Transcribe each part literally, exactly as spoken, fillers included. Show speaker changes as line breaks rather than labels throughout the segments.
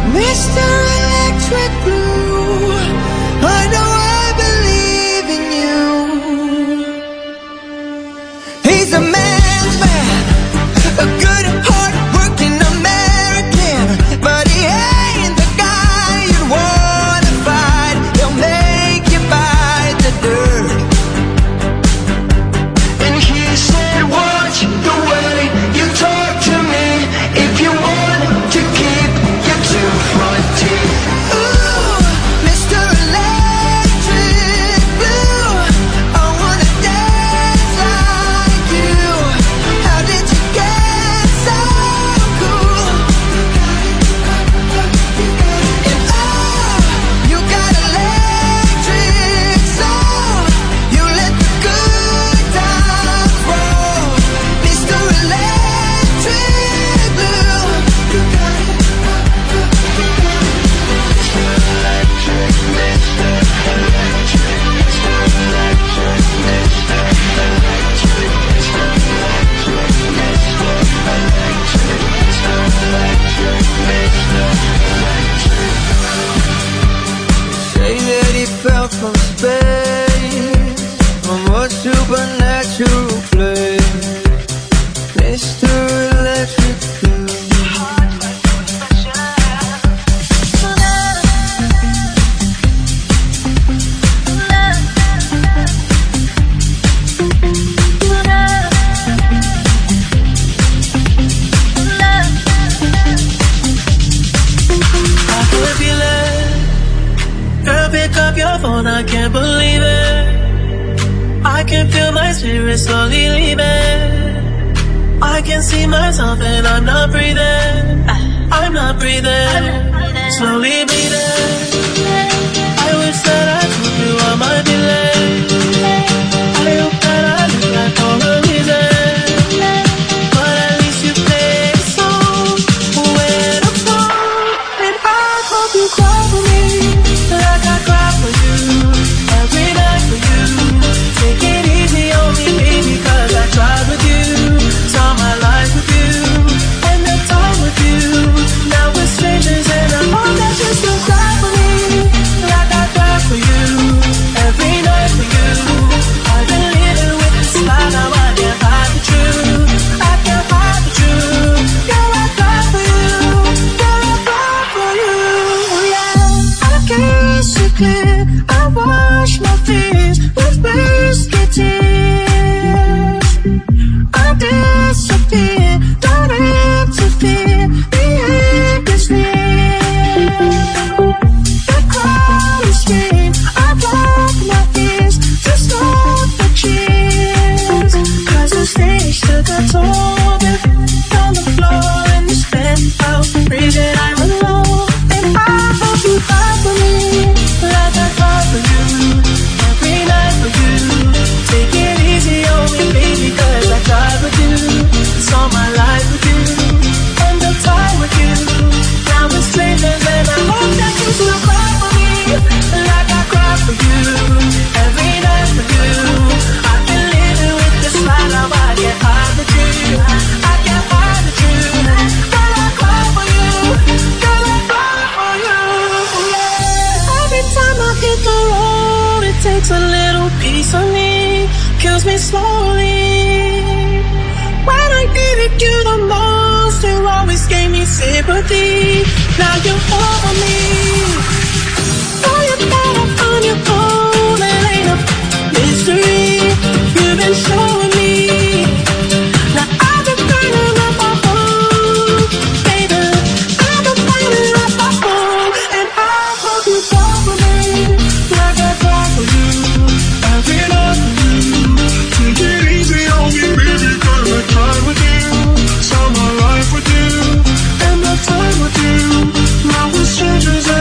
Mister Electric Blue, I know I believe in you. He's a man's man, a good, hard-working American, but he ain't the guy you wanna fight. He'll make you bite the dirt. And he said, watch the way you talk to me if you want to keep your two front teeth. Ooh, Mister Electric Blue, I wanna dance like you. How did you get so cool? And oh, you got electric soul. You let the good times roll. Mister Electric Blue, you got it. Say that he fell from space, from a supernatural place. Mister Electric Blue.
I can feel it. Girl, pick up your phone, I can't believe it. I can feel my spirit slowly leaving. I can see myself and I'm not breathing. I'm not breathing. Slowly bleeding. I wish that I told you all my delay. I hope that I look like all the reason. But at least you played a song when I'm gone. And I hope you cry for me like I cry for you every night for you. Take it easy on me, baby, cause I tried with you. Saw my life with you and the time with you. Now we're strangers and I hope that you still cry for me like I cry for you every night for you. I've been living with this lie, now I can't hide the truth. I can't hide the truth. Yeah, I cry for you. Yeah, I cry for you. Yeah, I can't see clear. I wash my fears with whiskey tears. I disappear, don't interfere. The end is near. The crowd is scream. I block my ears, just not the cheers. Cause the stage took a toll. On the floor in this penthouse, breathing, I'm alone. And I hope you cry for me like I cry for you every night for you. Take it easy on me, baby, cause I tried with you. Saw my life with you and the time with you. Now we're strangers and I hope that you still cry for me like I cry for you every night for you. I've been living with this lie, now I can't hide the truth. I can't hide the truth. Girl, I cry for you. Girl, I cry for you. Yeah. Every time I hit the road, it takes a little piece of me, kills me slowly. When I needed you the most, you always gave me sympathy. Now you're over me. Know you thought I'd find your own, it ain't a mystery. You've been showing me. Now I've been burning up my home, baby. I've been burning up my home, and I hope you fall for me like I fall for you every night for you. Take it easy on me, baby, cause I tried with you. Saw my life with you and the time with you. Now we're strangers.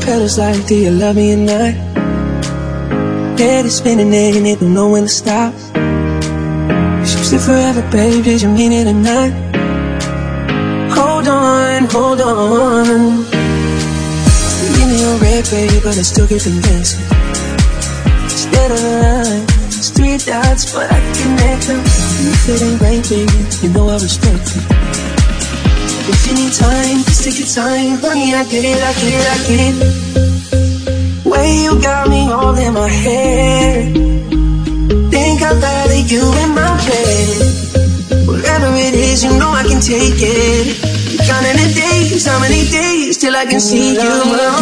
petals like, do you love me or not? Head is spinning and it don't know when to stop. You said forever, babe, did you mean it or not? Hold on, hold on. Leave me on red, babe, but I still get the message. Instead of the line, it's three dots, but I can connect them. If it ain't right, baby, you know I respect it. If you need time, just take your time. Honey, I get it, I get it, I get it. Way you got me all in my head. Think I'd rather you in my bed. Whatever it is, you know I can take it. Counting the days, how many days till I can see you again.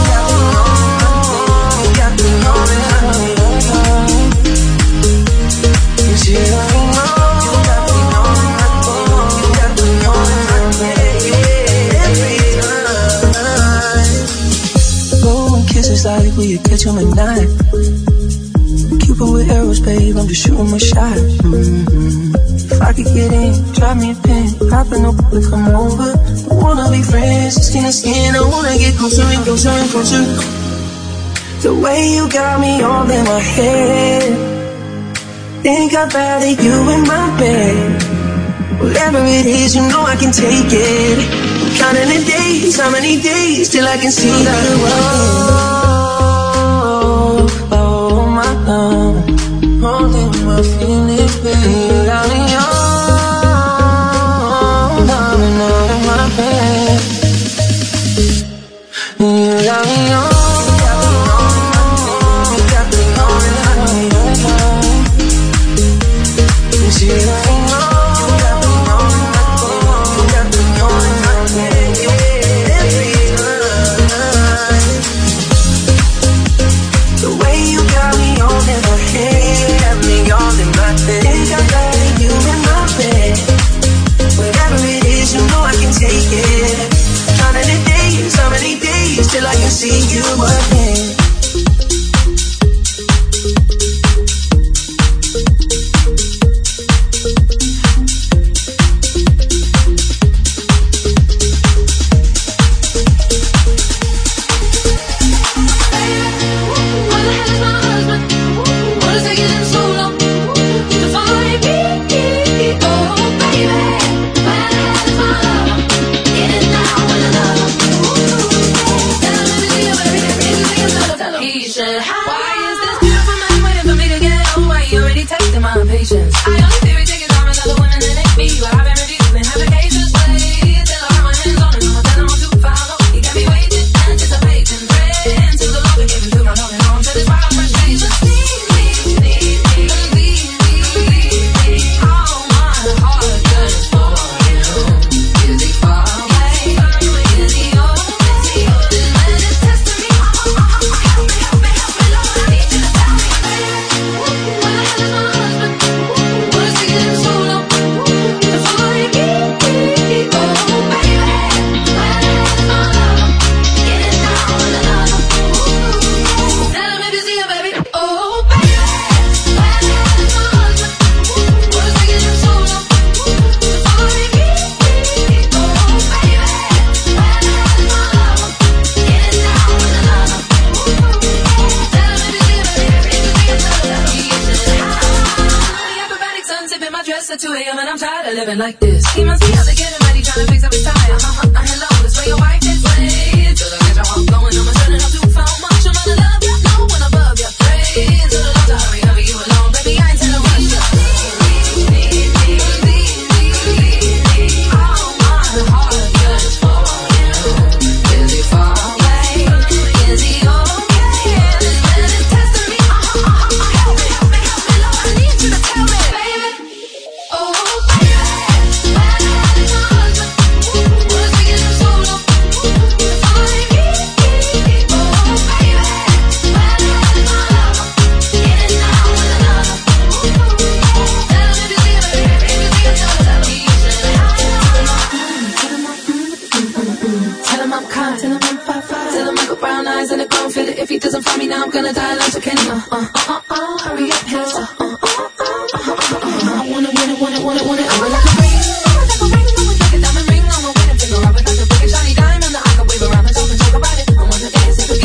Got me on and on. You see, I know. Kisses like will you catch them at night? Cupid with arrows, babe, I'm just shooting my shot. Mm-hmm. If I could get in, drop me a pin, popping up to come over. I wanna be friends, skin to skin, I wanna get closer and closer and closer. The way you got me all in my head. Think I'd rather you in my bed. Whatever it is, you know I can take it. Counting the days, how many days till I can see you again. Oh, oh my God, holding my feelings, baby. You got me on, down and out of my bed. You got me on. Till I can see you again.
Like this, he must be out to get him ready, trying to fix up his tie. Uh-huh, uh, hello, this way your wife is played. Till I get your heart going, I'm turning up too far much. I'm gonna love you, no one above you. Praise to the Lord to hurry, hurry you along, baby. I ain't telling what you all my heart yearns for you. Is he far away? Is he okay? This man is testing me. Uh-huh, uh-huh, help me, help me, help me, Lord. I need you to tell me, baby. Oh. If he doesn't find me now, I'm gonna die like so can he? Uh, uh, uh, uh, hurry up, hands up. Uh, uh, uh, uh, uh, uh, uh, I wanna, wanna, wanna, wanna, wanna. I would like a ring, I would like a ring, I would like a diamond ring. I'm a winning finger, I would like a big shiny diamond that I can wave around and talk and talk about it. I wanna dance and forget.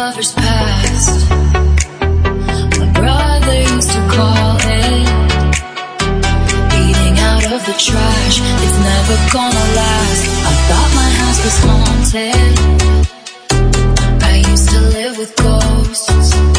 lover's past. My brother used to call it eating out of the trash. It's never gonna last. I thought my house was haunted. I used to live with ghosts.